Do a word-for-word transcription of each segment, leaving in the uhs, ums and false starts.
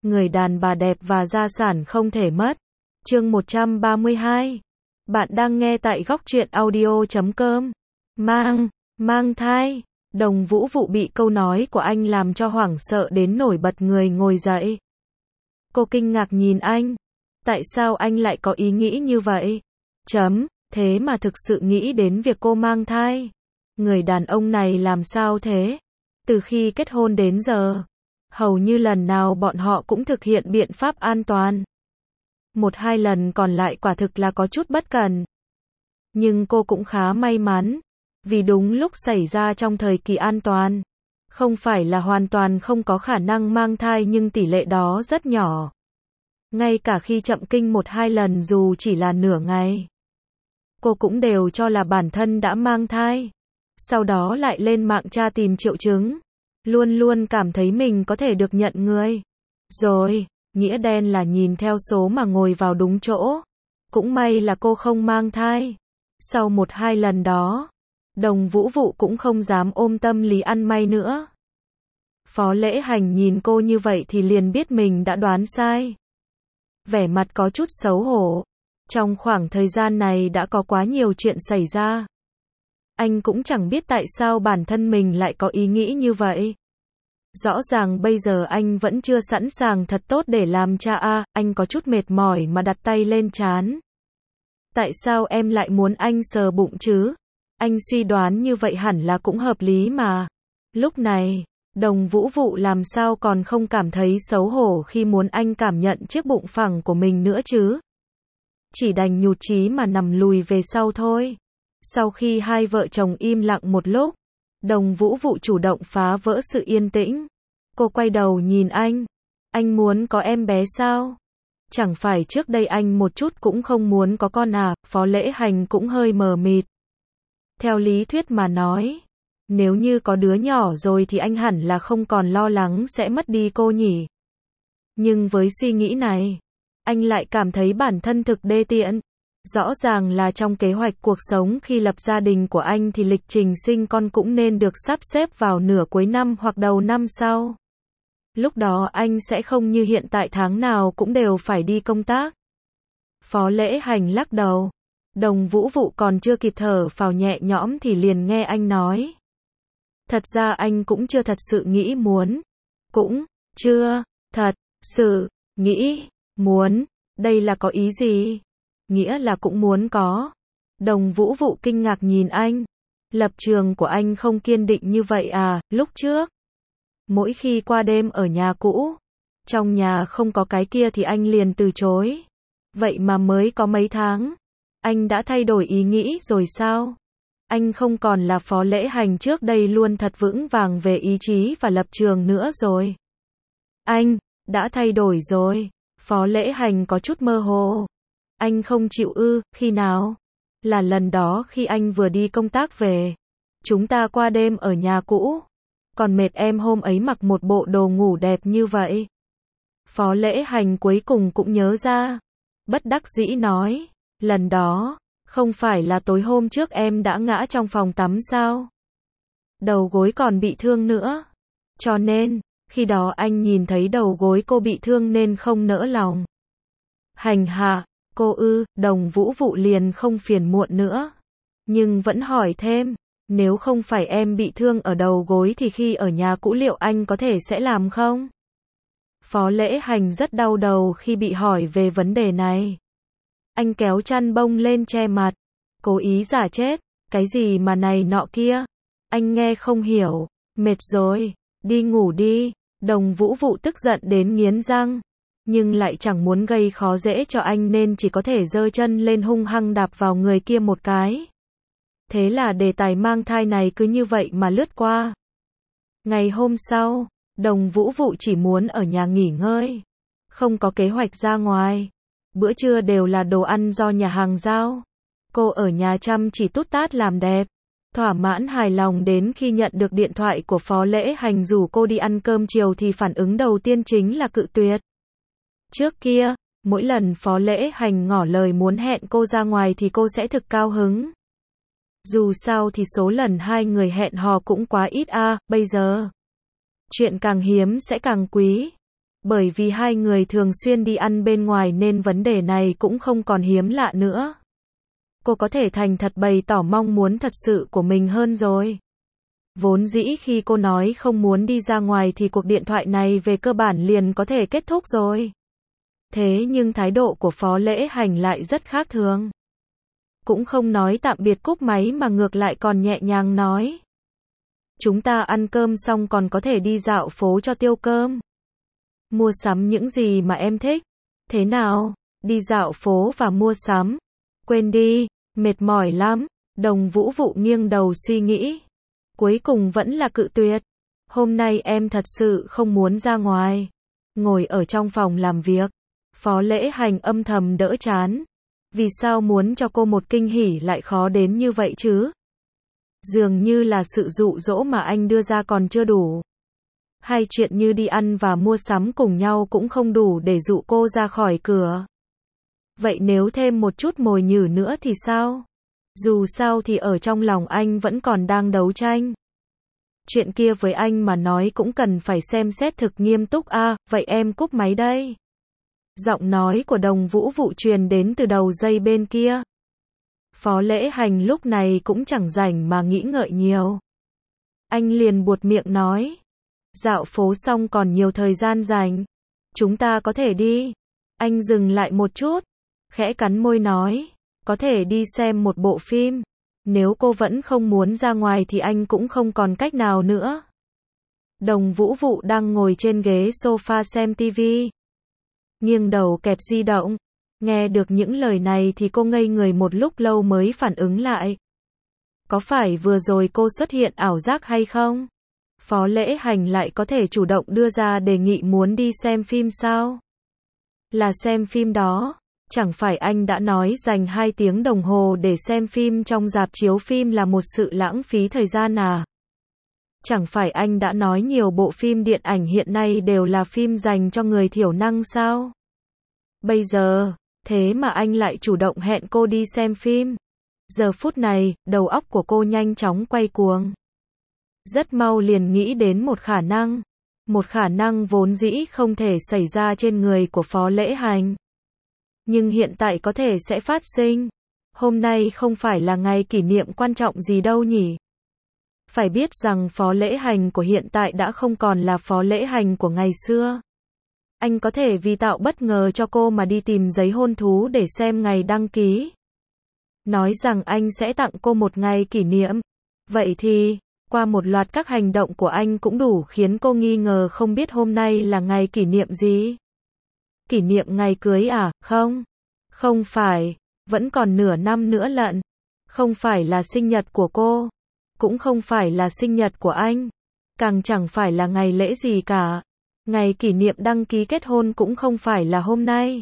người đàn bà đẹp và gia sản không thể mất. Chương một trăm ba mươi hai. Bạn đang nghe tại góc truyện audio chấm com. Mang, mang thai. Đồng Vũ Vụ bị câu nói của anh làm cho hoảng sợ đến nổi bật người ngồi dậy. Cô kinh ngạc nhìn anh. Tại sao anh lại có ý nghĩ như vậy? Chấm, thế mà thực sự nghĩ đến việc cô mang thai. Người đàn ông này làm sao thế? Từ khi kết hôn đến giờ, hầu như lần nào bọn họ cũng thực hiện biện pháp an toàn. Một hai lần còn lại quả thực là có chút bất cẩn. Nhưng cô cũng khá may mắn, vì đúng lúc xảy ra trong thời kỳ an toàn. Không phải là hoàn toàn không có khả năng mang thai nhưng tỷ lệ đó rất nhỏ. Ngay cả khi chậm kinh một hai lần dù chỉ là nửa ngày, cô cũng đều cho là bản thân đã mang thai. Sau đó lại lên mạng tra tìm triệu chứng. Luôn luôn cảm thấy mình có thể được nhận người. Rồi, nghĩa đen là nhìn theo số mà ngồi vào đúng chỗ. Cũng may là cô không mang thai. Sau một hai lần đó, Đồng Vũ Vụ cũng không dám ôm tâm lý ăn may nữa. Phó Lễ Hành nhìn cô như vậy thì liền biết mình đã đoán sai. Vẻ mặt có chút xấu hổ. Trong khoảng thời gian này đã có quá nhiều chuyện xảy ra. Anh cũng chẳng biết tại sao bản thân mình lại có ý nghĩ như vậy. Rõ ràng bây giờ anh vẫn chưa sẵn sàng thật tốt để làm cha a, à, anh có chút mệt mỏi mà đặt tay lên trán. Tại sao em lại muốn anh sờ bụng chứ? Anh suy đoán như vậy hẳn là cũng hợp lý mà. Lúc này, Đồng Vũ Vụ làm sao còn không cảm thấy xấu hổ khi muốn anh cảm nhận chiếc bụng phẳng của mình nữa chứ? Chỉ đành nhụt chí mà nằm lùi về sau thôi. Sau khi hai vợ chồng im lặng một lúc, Đồng Vũ Vụ chủ động phá vỡ sự yên tĩnh. Cô quay đầu nhìn anh. Anh muốn có em bé sao? Chẳng phải trước đây anh một chút cũng không muốn có con à? Phó Lễ Hành cũng hơi mờ mịt. Theo lý thuyết mà nói, nếu như có đứa nhỏ rồi thì anh hẳn là không còn lo lắng sẽ mất đi cô nhỉ. Nhưng với suy nghĩ này, anh lại cảm thấy bản thân thực đê tiện. Rõ ràng là trong kế hoạch cuộc sống khi lập gia đình của anh thì lịch trình sinh con cũng nên được sắp xếp vào nửa cuối năm hoặc đầu năm sau. Lúc đó anh sẽ không như hiện tại tháng nào cũng đều phải đi công tác. Phó Lễ Hành lắc đầu. Đồng Vũ Vụ còn chưa kịp thở phào nhẹ nhõm thì liền nghe anh nói. Thật ra anh cũng chưa thật sự nghĩ muốn. Cũng chưa thật sự nghĩ muốn. Đây là có ý gì? Nghĩa là cũng muốn có. Đồng Vũ Vụ kinh ngạc nhìn anh. Lập trường của anh không kiên định như vậy à? Lúc trước, mỗi khi qua đêm ở nhà cũ, trong nhà không có cái kia thì anh liền từ chối. Vậy mà mới có mấy tháng, anh đã thay đổi ý nghĩ rồi sao? Anh không còn là Phó Lễ Hành trước đây luôn thật vững vàng về ý chí và lập trường nữa rồi. Anh đã thay đổi rồi. Phó Lễ Hành có chút mơ hồ. Anh không chịu ư? Khi nào? Là lần đó khi anh vừa đi công tác về. Chúng ta qua đêm ở nhà cũ. Còn mệt em hôm ấy mặc một bộ đồ ngủ đẹp như vậy. Phó Lễ Hành cuối cùng cũng nhớ ra. Bất đắc dĩ nói. Lần đó, không phải là tối hôm trước em đã ngã trong phòng tắm sao? Đầu gối còn bị thương nữa. Cho nên, khi đó anh nhìn thấy đầu gối cô bị thương nên không nỡ lòng. Hành hạ. Cô ư? Đồng Vũ Vụ liền không phiền muộn nữa. Nhưng vẫn hỏi thêm. Nếu không phải em bị thương ở đầu gối thì khi ở nhà cũ liệu anh có thể sẽ làm không? Phó Lễ Hành rất đau đầu khi bị hỏi về vấn đề này. Anh kéo chăn bông lên che mặt. Cố ý giả chết. Cái gì mà này nọ kia? Anh nghe không hiểu. Mệt rồi. Đi ngủ đi. Đồng Vũ Vụ tức giận đến nghiến răng. Nhưng lại chẳng muốn gây khó dễ cho anh nên chỉ có thể giơ chân lên hung hăng đạp vào người kia một cái. Thế là đề tài mang thai này cứ như vậy mà lướt qua. Ngày hôm sau, Đồng Vũ Vụ chỉ muốn ở nhà nghỉ ngơi. Không có kế hoạch ra ngoài. Bữa trưa đều là đồ ăn do nhà hàng giao. Cô ở nhà chăm chỉ tút tát làm đẹp. Thỏa mãn hài lòng đến khi nhận được điện thoại của Phó Lễ Hành rủ cô đi ăn cơm chiều thì phản ứng đầu tiên chính là cự tuyệt. Trước kia, mỗi lần Phó Lễ Hành ngỏ lời muốn hẹn cô ra ngoài thì cô sẽ thực cao hứng. Dù sao thì số lần hai người hẹn hò cũng quá ít a, à, bây giờ chuyện càng hiếm sẽ càng quý. Bởi vì hai người thường xuyên đi ăn bên ngoài nên vấn đề này cũng không còn hiếm lạ nữa. Cô có thể thành thật bày tỏ mong muốn thật sự của mình hơn rồi. Vốn dĩ khi cô nói không muốn đi ra ngoài thì cuộc điện thoại này về cơ bản liền có thể kết thúc rồi. Thế nhưng thái độ của Phó Lễ Hành lại rất khác thường. Cũng không nói tạm biệt cúp máy mà ngược lại còn nhẹ nhàng nói. Chúng ta ăn cơm xong còn có thể đi dạo phố cho tiêu cơm. Mua sắm những gì mà em thích. Thế nào? Đi dạo phố và mua sắm. Quên đi, mệt mỏi lắm. Đồng Vũ Vụ nghiêng đầu suy nghĩ. Cuối cùng vẫn là cự tuyệt. Hôm nay em thật sự không muốn ra ngoài. Ngồi ở trong phòng làm việc. Phó Lễ Hành âm thầm đỡ chán. Vì sao muốn cho cô một kinh hỉ lại khó đến như vậy chứ? Dường như là sự dụ dỗ mà anh đưa ra còn chưa đủ. Hay chuyện như đi ăn và mua sắm cùng nhau cũng không đủ để dụ cô ra khỏi cửa. Vậy nếu thêm một chút mồi nhử nữa thì sao? Dù sao thì ở trong lòng anh vẫn còn đang đấu tranh. Chuyện kia với anh mà nói cũng cần phải xem xét thực nghiêm túc à, vậy em cúp máy đây. Giọng nói của Đồng Vũ Vụ truyền đến từ đầu dây bên kia. Phó Lễ Hành lúc này cũng chẳng rảnh mà nghĩ ngợi nhiều. Anh liền buột miệng nói. Dạo phố xong còn nhiều thời gian dành. Chúng ta có thể đi. Anh dừng lại một chút. Khẽ cắn môi nói. Có thể đi xem một bộ phim. Nếu cô vẫn không muốn ra ngoài thì anh cũng không còn cách nào nữa. Đồng Vũ Vụ đang ngồi trên ghế sofa xem tivi. Nghiêng đầu kẹp di động. Nghe được những lời này thì cô ngây người một lúc lâu mới phản ứng lại. Có phải vừa rồi cô xuất hiện ảo giác hay không? Phó Lễ Hành lại có thể chủ động đưa ra đề nghị muốn đi xem phim sao? Là xem phim đó. Chẳng phải anh đã nói dành hai tiếng đồng hồ để xem phim trong rạp chiếu phim là một sự lãng phí thời gian à? Chẳng phải anh đã nói nhiều bộ phim điện ảnh hiện nay đều là phim dành cho người thiểu năng sao? Bây giờ, thế mà anh lại chủ động hẹn cô đi xem phim. Giờ phút này, đầu óc của cô nhanh chóng quay cuồng. Rất mau liền nghĩ đến một khả năng. Một khả năng vốn dĩ không thể xảy ra trên người của Phó Lễ Hành. Nhưng hiện tại có thể sẽ phát sinh. Hôm nay không phải là ngày kỷ niệm quan trọng gì đâu nhỉ? Phải biết rằng Phó Lễ Hành của hiện tại đã không còn là Phó Lễ Hành của ngày xưa. Anh có thể vì tạo bất ngờ cho cô mà đi tìm giấy hôn thú để xem ngày đăng ký. Nói rằng anh sẽ tặng cô một ngày kỷ niệm. Vậy thì, qua một loạt các hành động của anh cũng đủ khiến cô nghi ngờ không biết hôm nay là ngày kỷ niệm gì. Kỷ niệm ngày cưới à? Không. Không phải. Vẫn còn nửa năm nữa lận. Không phải là sinh nhật của cô. Cũng không phải là sinh nhật của anh. Càng chẳng phải là ngày lễ gì cả. Ngày kỷ niệm đăng ký kết hôn cũng không phải là hôm nay.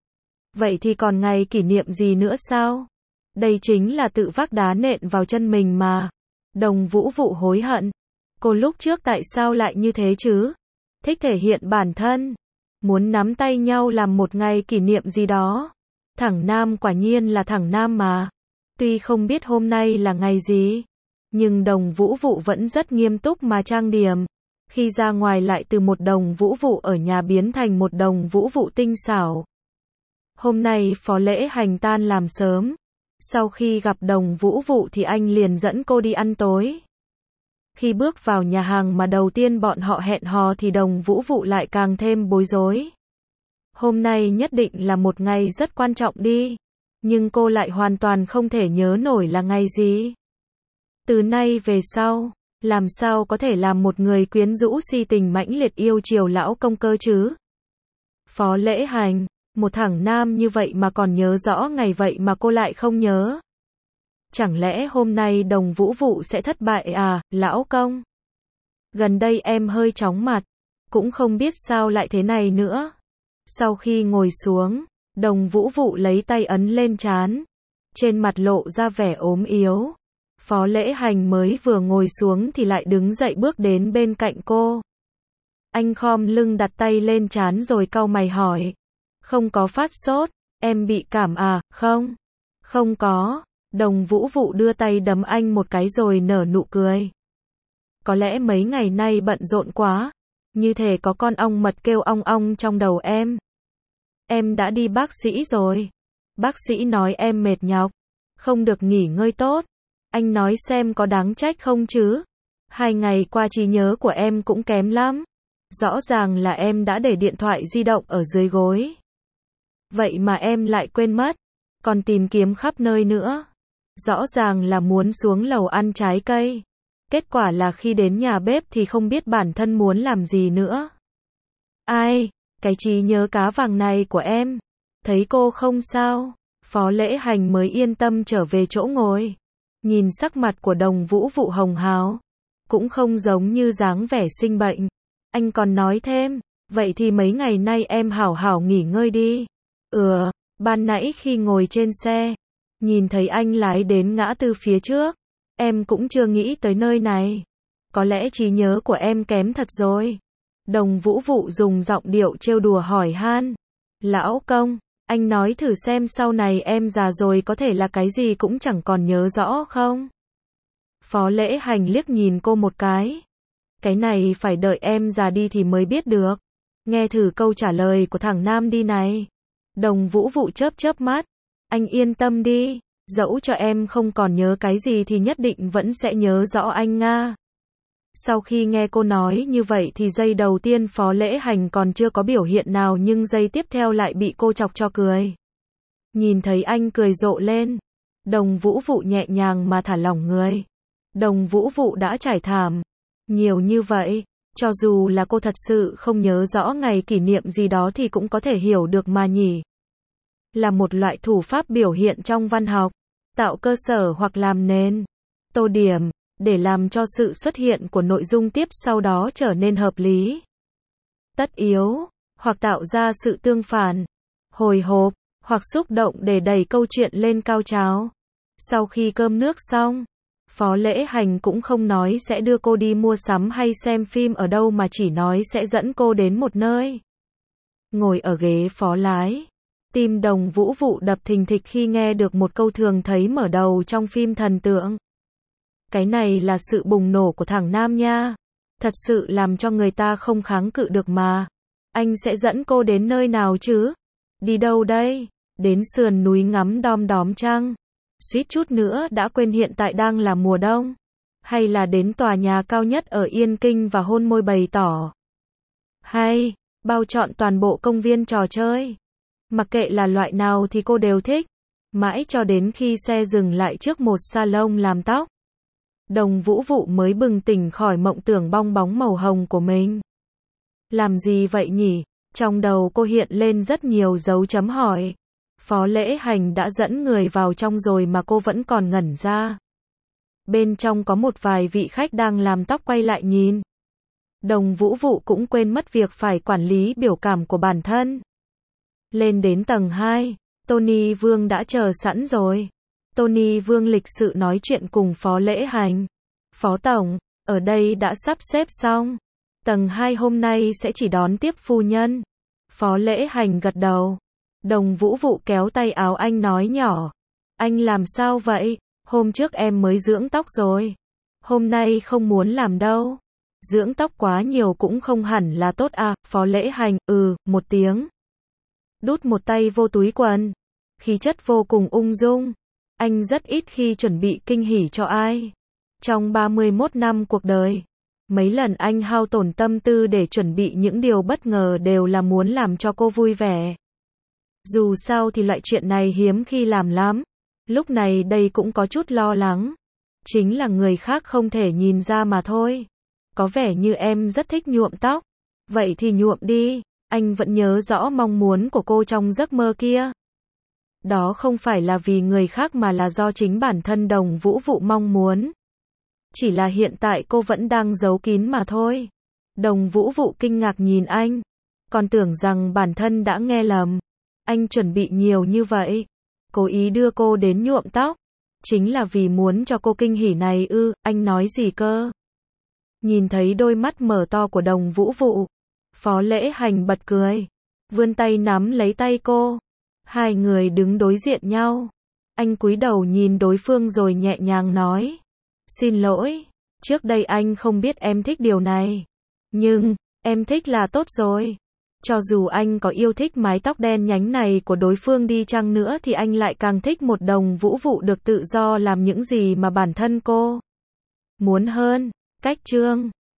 Vậy thì còn ngày kỷ niệm gì nữa sao? Đây chính là tự vác đá nện vào chân mình mà. Đồng Vũ Vụ hối hận. Cô lúc trước tại sao lại như thế chứ? Thích thể hiện bản thân. Muốn nắm tay nhau làm một ngày kỷ niệm gì đó. Thẳng nam quả nhiên là thẳng nam mà. Tuy không biết hôm nay là ngày gì. Nhưng Đồng Vũ Vụ vẫn rất nghiêm túc mà trang điểm. Khi ra ngoài lại từ một Đồng Vũ Vụ ở nhà biến thành một Đồng Vũ Vụ tinh xảo. Hôm nay Phó Lễ Hành tan làm sớm. Sau khi gặp Đồng Vũ Vụ thì anh liền dẫn cô đi ăn tối. Khi bước vào nhà hàng mà đầu tiên bọn họ hẹn hò thì Đồng Vũ Vụ lại càng thêm bối rối. Hôm nay nhất định là một ngày rất quan trọng đi. Nhưng cô lại hoàn toàn không thể nhớ nổi là ngày gì. Từ nay về sau, làm sao có thể làm một người quyến rũ si tình mãnh liệt yêu chiều lão công cơ chứ? Phó Lễ Hành, một thằng nam như vậy mà còn nhớ rõ ngày vậy mà cô lại không nhớ. Chẳng lẽ hôm nay Đồng Vũ Vụ sẽ thất bại à, lão công? Gần đây em hơi chóng mặt, cũng không biết sao lại thế này nữa. Sau khi ngồi xuống, Đồng Vũ Vụ lấy tay ấn lên trán, trên mặt lộ ra vẻ ốm yếu. Phó Lễ Hành mới vừa ngồi xuống thì lại đứng dậy bước đến bên cạnh cô. Anh khom lưng đặt tay lên trán rồi cau mày hỏi. Không có phát sốt, em bị cảm à, không? Không có. Đồng Vũ Vụ đưa tay đấm anh một cái rồi nở nụ cười. Có lẽ mấy ngày nay bận rộn quá. Như thể có con ong mật kêu ong ong trong đầu em. Em đã đi bác sĩ rồi. Bác sĩ nói em mệt nhọc, không được nghỉ ngơi tốt. Anh nói xem có đáng trách không chứ? Hai ngày qua trí nhớ của em cũng kém lắm. Rõ ràng là em đã để điện thoại di động ở dưới gối. Vậy mà em lại quên mất, còn tìm kiếm khắp nơi nữa. Rõ ràng là muốn xuống lầu ăn trái cây. Kết quả là khi đến nhà bếp thì không biết bản thân muốn làm gì nữa. Ai, cái trí nhớ cá vàng này của em. Thấy cô không sao. Phó Lễ Hành mới yên tâm trở về chỗ ngồi. Nhìn sắc mặt của Đồng Vũ Vụ hồng hào, cũng không giống như dáng vẻ sinh bệnh. Anh còn nói thêm, vậy thì mấy ngày nay em hảo hảo nghỉ ngơi đi. Ừ, ban nãy khi ngồi trên xe, nhìn thấy anh lái đến ngã tư phía trước, em cũng chưa nghĩ tới nơi này. Có lẽ trí nhớ của em kém thật rồi. Đồng Vũ Vụ dùng giọng điệu trêu đùa hỏi han. Lão công, anh nói thử xem sau này em già rồi có thể là cái gì cũng chẳng còn nhớ rõ không? Phó Lễ Hành liếc nhìn cô một cái. Cái này phải đợi em già đi thì mới biết được. Nghe thử câu trả lời của thằng Nam đi này. Đồng Vũ Vụ chớp chớp mắt. Anh yên tâm đi, dẫu cho em không còn nhớ cái gì thì nhất định vẫn sẽ nhớ rõ anh Nga. Sau khi nghe cô nói như vậy thì giây đầu tiên Phó Lễ Hành còn chưa có biểu hiện nào, nhưng giây tiếp theo lại bị cô chọc cho cười. Nhìn thấy anh cười rộ lên, Đồng Vũ Vụ nhẹ nhàng mà thả lỏng người. Đồng Vũ Vụ đã trải thảm nhiều như vậy, cho dù là cô thật sự không nhớ rõ ngày kỷ niệm gì đó thì cũng có thể hiểu được mà nhỉ. Là một loại thủ pháp biểu hiện trong văn học, tạo cơ sở hoặc làm nền, tô điểm, để làm cho sự xuất hiện của nội dung tiếp sau đó trở nên hợp lý, tất yếu, hoặc tạo ra sự tương phản, hồi hộp, hoặc xúc động để đẩy câu chuyện lên cao trào. Sau khi cơm nước xong, Phó Lễ Hành cũng không nói sẽ đưa cô đi mua sắm hay xem phim ở đâu mà chỉ nói sẽ dẫn cô đến một nơi. Ngồi ở ghế phó lái, tim Đồng Vũ Vụ đập thình thịch khi nghe được một câu thường thấy mở đầu trong phim thần tượng. Cái này là sự bùng nổ của thằng Nam nha. Thật sự làm cho người ta không kháng cự được mà. Anh sẽ dẫn cô đến nơi nào chứ? Đi đâu đây? Đến sườn núi ngắm đom đóm trăng. Suýt chút nữa đã quên hiện tại đang là mùa đông. Hay là đến tòa nhà cao nhất ở Yên Kinh và hôn môi bày tỏ. Hay, bao trọn toàn bộ công viên trò chơi. Mặc kệ là loại nào thì cô đều thích. Mãi cho đến khi xe dừng lại trước một salon làm tóc, Đồng Vũ Vụ mới bừng tỉnh khỏi mộng tưởng bong bóng màu hồng của mình. Làm gì vậy nhỉ? Trong đầu cô hiện lên rất nhiều dấu chấm hỏi. Phó Lễ Hành đã dẫn người vào trong rồi mà cô vẫn còn ngẩn ra. Bên trong có một vài vị khách đang làm tóc quay lại nhìn. Đồng Vũ Vụ cũng quên mất việc phải quản lý biểu cảm của bản thân. Lên đến tầng hai, Tony Vương đã chờ sẵn rồi. Tony Vương lịch sự nói chuyện cùng Phó Lễ Hành. Phó Tổng, ở đây đã sắp xếp xong. Tầng hai hôm nay sẽ chỉ đón tiếp phu nhân. Phó Lễ Hành gật đầu. Đồng Vũ Vụ kéo tay áo anh nói nhỏ. Anh làm sao vậy? Hôm trước em mới dưỡng tóc rồi. Hôm nay không muốn làm đâu. Dưỡng tóc quá nhiều cũng không hẳn là tốt à. Phó Lễ Hành, ừ, một tiếng. Đút một tay vô túi quần. Khí chất vô cùng ung dung. Anh rất ít khi chuẩn bị kinh hỉ cho ai. Trong ba mươi mốt năm cuộc đời, mấy lần anh hao tổn tâm tư để chuẩn bị những điều bất ngờ đều là muốn làm cho cô vui vẻ. Dù sao thì loại chuyện này hiếm khi làm lắm. Lúc này đây cũng có chút lo lắng. Chính là người khác không thể nhìn ra mà thôi. Có vẻ như em rất thích nhuộm tóc. Vậy thì nhuộm đi. Anh vẫn nhớ rõ mong muốn của cô trong giấc mơ kia. Đó không phải là vì người khác mà là do chính bản thân Đồng Vũ Vụ mong muốn. Chỉ là hiện tại cô vẫn đang giấu kín mà thôi. Đồng Vũ Vụ kinh ngạc nhìn anh. Còn tưởng rằng bản thân đã nghe lầm. Anh chuẩn bị nhiều như vậy. Cố ý đưa cô đến nhuộm tóc. Chính là vì muốn cho cô kinh hỉ này ư, anh nói gì cơ? Nhìn thấy đôi mắt mở to của Đồng Vũ Vụ. Phó Lễ Hành bật cười. Vươn tay nắm lấy tay cô. Hai người đứng đối diện nhau. Anh cúi đầu nhìn đối phương rồi nhẹ nhàng nói. Xin lỗi, trước đây anh không biết em thích điều này. Nhưng, Em thích là tốt rồi. Cho dù anh có yêu thích mái tóc đen nhánh này của đối phương đi chăng nữa thì anh lại càng thích một đồng vũ vụ được tự do làm những gì mà bản thân cô muốn hơn. Cách chương